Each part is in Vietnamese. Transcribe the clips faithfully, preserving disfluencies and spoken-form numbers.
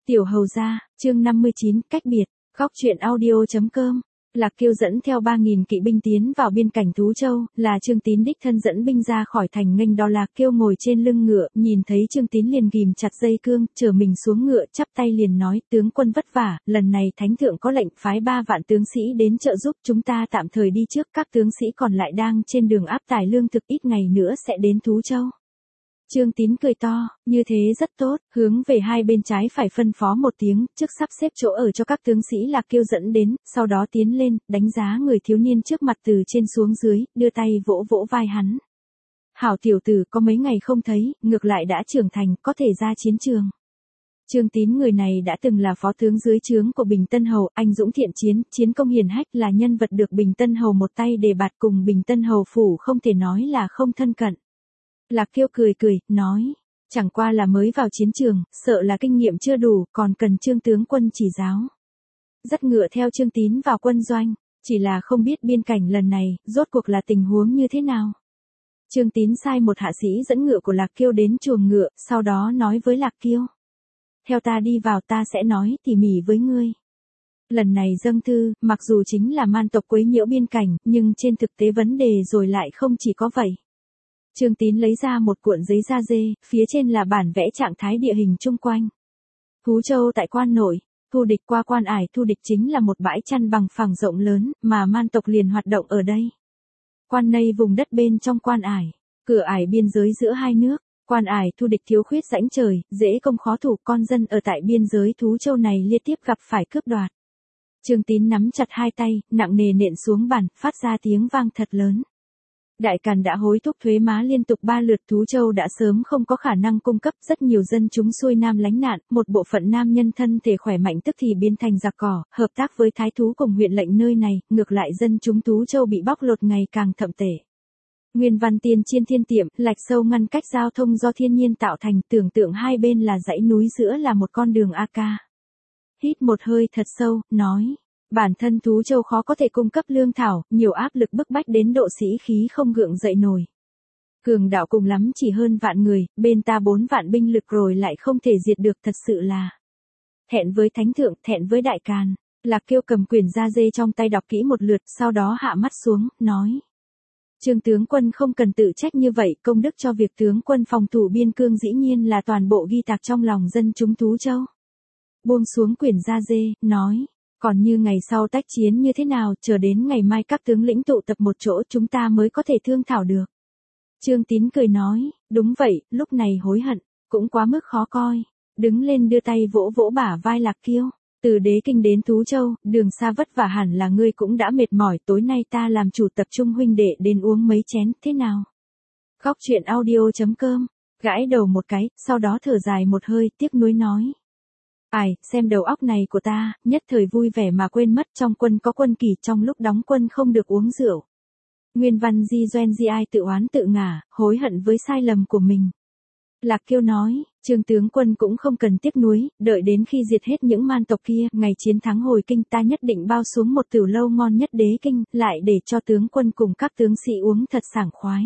Tiểu hầu gia, chương năm mươi chín, cách biệt, góc truyện audio chấm com. Lạc Kiêu dẫn theo ba nghìn kỵ binh tiến vào biên cảnh Thú Châu, là Trương Tín đích thân dẫn binh ra khỏi thành nghênh đo. Lạc Kiêu ngồi trên lưng ngựa, nhìn thấy Trương Tín liền ghìm chặt dây cương, chở mình xuống ngựa, chắp tay liền nói, tướng quân vất vả, lần này thánh thượng có lệnh phái ba vạn tướng sĩ đến trợ giúp, chúng ta tạm thời đi trước, các tướng sĩ còn lại đang trên đường áp tải lương thực, ít ngày nữa sẽ đến Thú Châu. Trương Tín cười to, như thế rất tốt, hướng về hai bên trái phải phân phó một tiếng, trước sắp xếp chỗ ở cho các tướng sĩ Lạc Kiêu dẫn đến, sau đó tiến lên, đánh giá người thiếu niên trước mặt từ trên xuống dưới, đưa tay vỗ vỗ vai hắn. Hảo tiểu tử, có mấy ngày không thấy, ngược lại đã trưởng thành, có thể ra chiến trường. Trương Tín người này đã từng là phó tướng dưới trướng của Bình Tân Hầu, anh dũng thiện chiến, chiến công hiển hách, là nhân vật được Bình Tân Hầu một tay đề bạt, cùng Bình Tân Hầu phủ không thể nói là không thân cận. Lạc Kiêu cười cười, nói, chẳng qua là mới vào chiến trường, sợ là kinh nghiệm chưa đủ, còn cần Trương tướng quân chỉ giáo. Dắt ngựa theo Trương Tín vào quân doanh, chỉ là không biết biên cảnh lần này, rốt cuộc là tình huống như thế nào. Trương Tín sai một hạ sĩ dẫn ngựa của Lạc Kiêu đến chuồng ngựa, sau đó nói với Lạc Kiêu. Theo ta đi vào, ta sẽ nói tỉ mỉ với ngươi. Lần này dâng thư, mặc dù chính là man tộc quấy nhiễu biên cảnh, nhưng trên thực tế vấn đề rồi lại không chỉ có vậy. Trương Tín lấy ra một cuộn giấy da dê, phía trên là bản vẽ trạng thái địa hình chung quanh. Thú Châu tại quan nội, thu địch qua quan ải, thu địch chính là một bãi chăn bằng phẳng rộng lớn, mà man tộc liền hoạt động ở đây. Quan Nây vùng đất bên trong quan ải, cửa ải biên giới giữa hai nước, quan ải thu địch thiếu khuyết rãnh trời, dễ công khó thủ, con dân ở tại biên giới Thú Châu này liên tiếp gặp phải cướp đoạt. Trương Tín nắm chặt hai tay, nặng nề nện xuống bàn, phát ra tiếng vang thật lớn. Đại Càn đã hối thúc thuế má liên tục ba lượt, Thú Châu đã sớm không có khả năng cung cấp, rất nhiều dân chúng xuôi nam lánh nạn, một bộ phận nam nhân thân thể khỏe mạnh tức thì biến thành giặc cỏ, hợp tác với thái thú cùng huyện lệnh nơi này, ngược lại dân chúng Thú Châu bị bóc lột ngày càng thậm tệ. Nguyên văn tiên chiên thiên tiệm, lạch sâu ngăn cách giao thông do thiên nhiên tạo thành, tưởng tượng hai bên là dãy núi, giữa là một con đường a ca. Hít một hơi thật sâu, nói. Bản thân Thú Châu khó có thể cung cấp lương thảo, nhiều áp lực bức bách đến độ sĩ khí không gượng dậy nổi. Cường đạo cùng lắm chỉ hơn vạn người, bên ta bốn vạn binh lực rồi lại không thể diệt được, thật sự là thẹn với thánh thượng, thẹn với Đại Càn. Lạc Kiêu cầm quyển da dê trong tay đọc kỹ một lượt, sau đó hạ mắt xuống, nói. Trương tướng quân không cần tự trách như vậy, công đức cho việc tướng quân phòng thủ biên cương dĩ nhiên là toàn bộ ghi tạc trong lòng dân chúng Thú Châu. Buông xuống quyển da dê, nói. Còn như ngày sau tách chiến như thế nào, chờ đến ngày mai các tướng lĩnh tụ tập một chỗ chúng ta mới có thể thương thảo được. Trương Tín cười nói, đúng vậy, lúc này hối hận, cũng quá mức khó coi. Đứng lên đưa tay vỗ vỗ bả vai Lạc Kiêu. Từ Đế Kinh đến Thú Châu, đường xa vất vả, hẳn là ngươi cũng đã mệt mỏi, tối nay ta làm chủ tập trung huynh đệ đến uống mấy chén, thế nào? Góc truyện audio chấm com, gãi đầu một cái, sau đó thở dài một hơi, tiếc nuối nói. Ai, xem đầu óc này của ta, nhất thời vui vẻ mà quên mất trong quân có quân kỷ, trong lúc đóng quân không được uống rượu. Nguyên văn di doen di ai tự oán tự ngả, hối hận với sai lầm của mình. Lạc Kiêu nói, Trương tướng quân cũng không cần tiếc nuối, đợi đến khi diệt hết những man tộc kia, ngày chiến thắng hồi kinh ta nhất định bao xuống một tửu lâu ngon nhất Đế Kinh, lại để cho tướng quân cùng các tướng sĩ uống thật sảng khoái.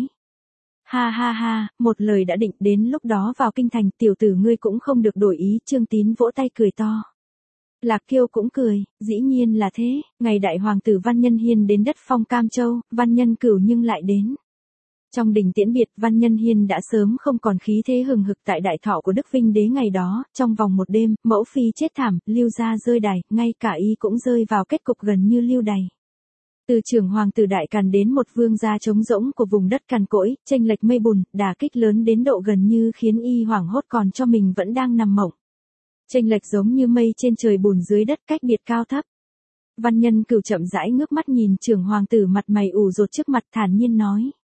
Ha ha ha, một lời đã định, đến lúc đó vào kinh thành, tiểu tử ngươi cũng không được đổi ý. Trương Tín vỗ tay cười to. Lạc Kiêu cũng cười, dĩ nhiên là thế, ngày đại hoàng tử Văn Nhân Hiên đến đất phong Cam Châu, Văn Nhân Cửu nhưng lại đến. Trong đình tiễn biệt, Văn Nhân Hiên đã sớm không còn khí thế hừng hực tại đại thọ của Đức Vinh Đế ngày đó, trong vòng một đêm, mẫu phi chết thảm, Lưu gia rơi đày, ngay cả y cũng rơi vào kết cục gần như lưu đày. Từ trưởng hoàng tử Đại Càn đến một vương gia trống rỗng của vùng đất cằn cỗi, chênh lệch mây bùn, đả kích lớn đến độ gần như khiến y hoảng hốt, còn cho mình vẫn đang nằm mộng. Chênh lệch giống như mây trên trời, bùn dưới đất, cách biệt cao thấp. Văn Nhân Cửu chậm rãi ngước mắt nhìn trưởng hoàng tử mặt mày ủ rột trước mặt, thản nhiên nói.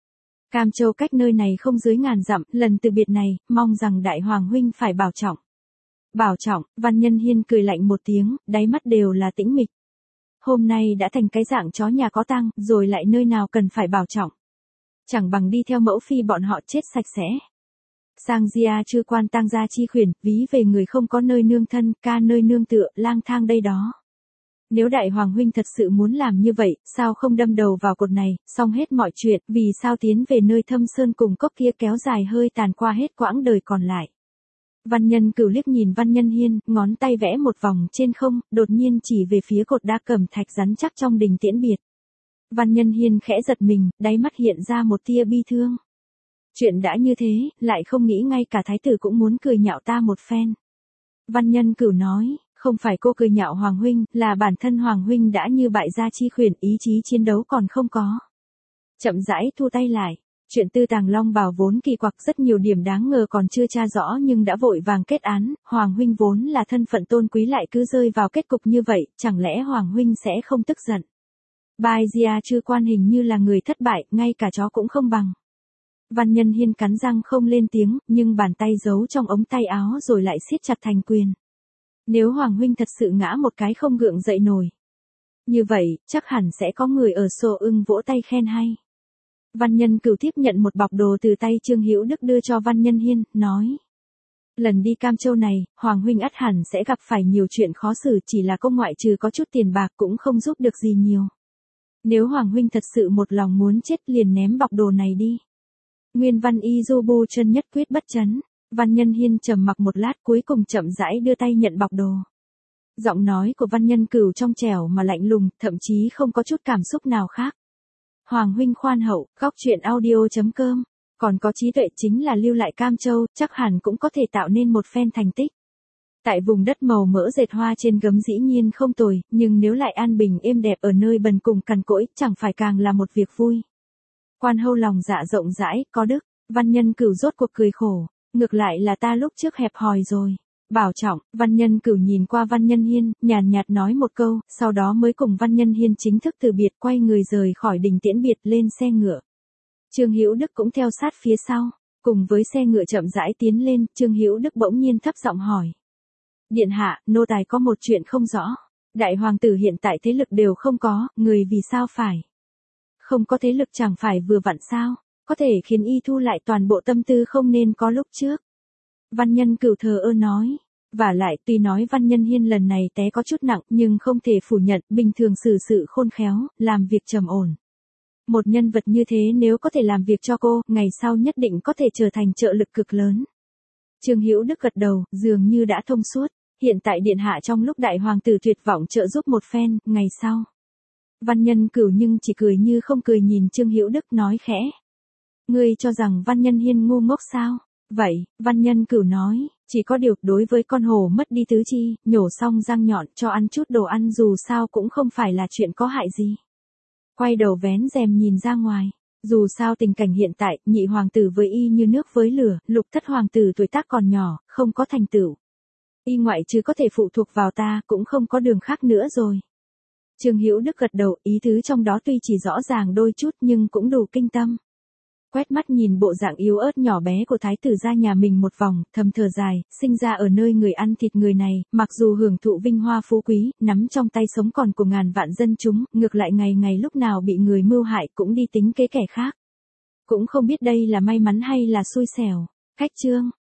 Cam Châu cách nơi này không dưới ngàn dặm, lần từ biệt này, mong rằng đại hoàng huynh phải bảo trọng. Bảo trọng, Văn Nhân Hiên cười lạnh một tiếng, đáy mắt đều là tĩnh mịch. Hôm nay đã thành cái dạng chó nhà có tang, rồi lại nơi nào cần phải bảo trọng. Chẳng bằng đi theo mẫu phi bọn họ chết sạch sẽ. Sang Gia chưa quan tang gia chi khuyển, ví về người không có nơi nương thân, ca nơi nương tựa, lang thang đây đó. Nếu đại hoàng huynh thật sự muốn làm như vậy, sao không đâm đầu vào cột này, xong hết mọi chuyện, vì sao tiến về nơi thâm sơn cùng cốc kia kéo dài hơi tàn qua hết quãng đời còn lại. Văn Nhân Cửu liếc nhìn Văn Nhân Hiên, ngón tay vẽ một vòng trên không, đột nhiên chỉ về phía cột đá cẩm thạch rắn chắc trong đình tiễn biệt. Văn Nhân Hiên khẽ giật mình, đáy mắt hiện ra một tia bi thương. Chuyện đã như thế, lại không nghĩ ngay cả thái tử cũng muốn cười nhạo ta một phen. Văn Nhân Cửu nói, không phải cô cười nhạo Hoàng huynh, là bản thân Hoàng huynh đã như bại gia chi khuyển, ý chí chiến đấu còn không có. Chậm rãi thu tay lại. Chuyện Tư Tàng Long Bào vốn kỳ quặc, rất nhiều điểm đáng ngờ còn chưa tra rõ nhưng đã vội vàng kết án, Hoàng huynh vốn là thân phận tôn quý lại cứ rơi vào kết cục như vậy, chẳng lẽ Hoàng huynh sẽ không tức giận? Bai Gia Chư Quan hình như là người thất bại, ngay cả chó cũng không bằng. Văn Nhân Hiên cắn răng không lên tiếng, nhưng bàn tay giấu trong ống tay áo rồi lại siết chặt thành quyền. Nếu Hoàng huynh thật sự ngã một cái không gượng dậy nổi, như vậy, chắc hẳn sẽ có người ở Sô Ưng vỗ tay khen hay. Văn Nhân Cửu tiếp nhận một bọc đồ từ tay Trương Hữu Đức đưa cho Văn Nhân Hiên, nói. Lần đi Cam Châu này, Hoàng huynh ắt hẳn sẽ gặp phải nhiều chuyện khó xử, chỉ là công ngoại trừ có chút tiền bạc cũng không giúp được gì nhiều. Nếu Hoàng huynh thật sự một lòng muốn chết liền ném bọc đồ này đi. Nguyên Văn Y Du Bu chân nhất quyết bất chấn. Văn Nhân Hiên trầm mặc một lát cuối cùng chậm rãi đưa tay nhận bọc đồ. Giọng nói của Văn Nhân Cửu trong trẻo mà lạnh lùng, thậm chí không có chút cảm xúc nào khác. Hoàng huynh khoan hậu, góc truyện audio chấm com. Còn có trí tuệ chính là lưu lại Cam Châu, chắc hẳn cũng có thể tạo nên một phen thành tích. Tại vùng đất màu mỡ dệt hoa trên gấm dĩ nhiên không tồi, nhưng nếu lại an bình êm đẹp ở nơi bần cùng cằn cỗi, chẳng phải càng là một việc vui. Quan hâu lòng dạ rộng rãi, có đức. Văn Nhân Cửu rốt cuộc cười khổ. Ngược lại là ta lúc trước hẹp hòi rồi. Bảo trọng. Văn Nhân Cửu nhìn qua Văn Nhân Hiên, nhàn nhạt nói một câu, sau đó mới cùng Văn Nhân Hiên chính thức từ biệt, quay người rời khỏi đình tiễn biệt lên xe ngựa. Trương Hữu Đức cũng theo sát phía sau, cùng với xe ngựa chậm rãi tiến lên, Trương Hữu Đức bỗng nhiên thấp giọng hỏi. Điện hạ, nô tài có một chuyện không rõ. Đại hoàng tử hiện tại thế lực đều không có, người vì sao phải? Không có thế lực chẳng phải vừa vặn sao? Có thể khiến y thu lại toàn bộ tâm tư không nên có lúc trước. Văn Nhân Cửu thờ ơ nói. Và lại tuy nói Văn Nhân Hiên lần này té có chút nặng nhưng không thể phủ nhận, bình thường xử sự khôn khéo, làm việc trầm ổn. Một nhân vật như thế nếu có thể làm việc cho cô, ngày sau nhất định có thể trở thành trợ lực cực lớn. Trương Hữu Đức gật đầu, dường như đã thông suốt. Hiện tại điện hạ trong lúc đại hoàng tử tuyệt vọng trợ giúp một phen, ngày sau. Văn Nhân Cửu nhưng chỉ cười như không cười nhìn Trương Hữu Đức nói khẽ. Ngươi cho rằng Văn Nhân Hiên ngu ngốc sao? Vậy, Văn Nhân Cửu nói, chỉ có điều đối với con hổ mất đi tứ chi, nhổ xong răng nhọn cho ăn chút đồ ăn dù sao cũng không phải là chuyện có hại gì. Quay đầu vén rèm nhìn ra ngoài. Dù sao tình cảnh hiện tại, nhị hoàng tử với y như nước với lửa, lục thất hoàng tử tuổi tác còn nhỏ, không có thành tựu. Y ngoại chứ có thể phụ thuộc vào ta, cũng không có đường khác nữa rồi. Trương Hữu Đức gật đầu, ý tứ trong đó tuy chỉ rõ ràng đôi chút nhưng cũng đủ kinh tâm. Quét mắt nhìn bộ dạng yếu ớt nhỏ bé của thái tử ra nhà mình một vòng, thầm thở dài, sinh ra ở nơi người ăn thịt người này, mặc dù hưởng thụ vinh hoa phú quý, nắm trong tay sống còn của ngàn vạn dân chúng, ngược lại ngày ngày lúc nào bị người mưu hại cũng đi tính kế kẻ khác. Cũng không biết đây là may mắn hay là xui xẻo. Khách chương.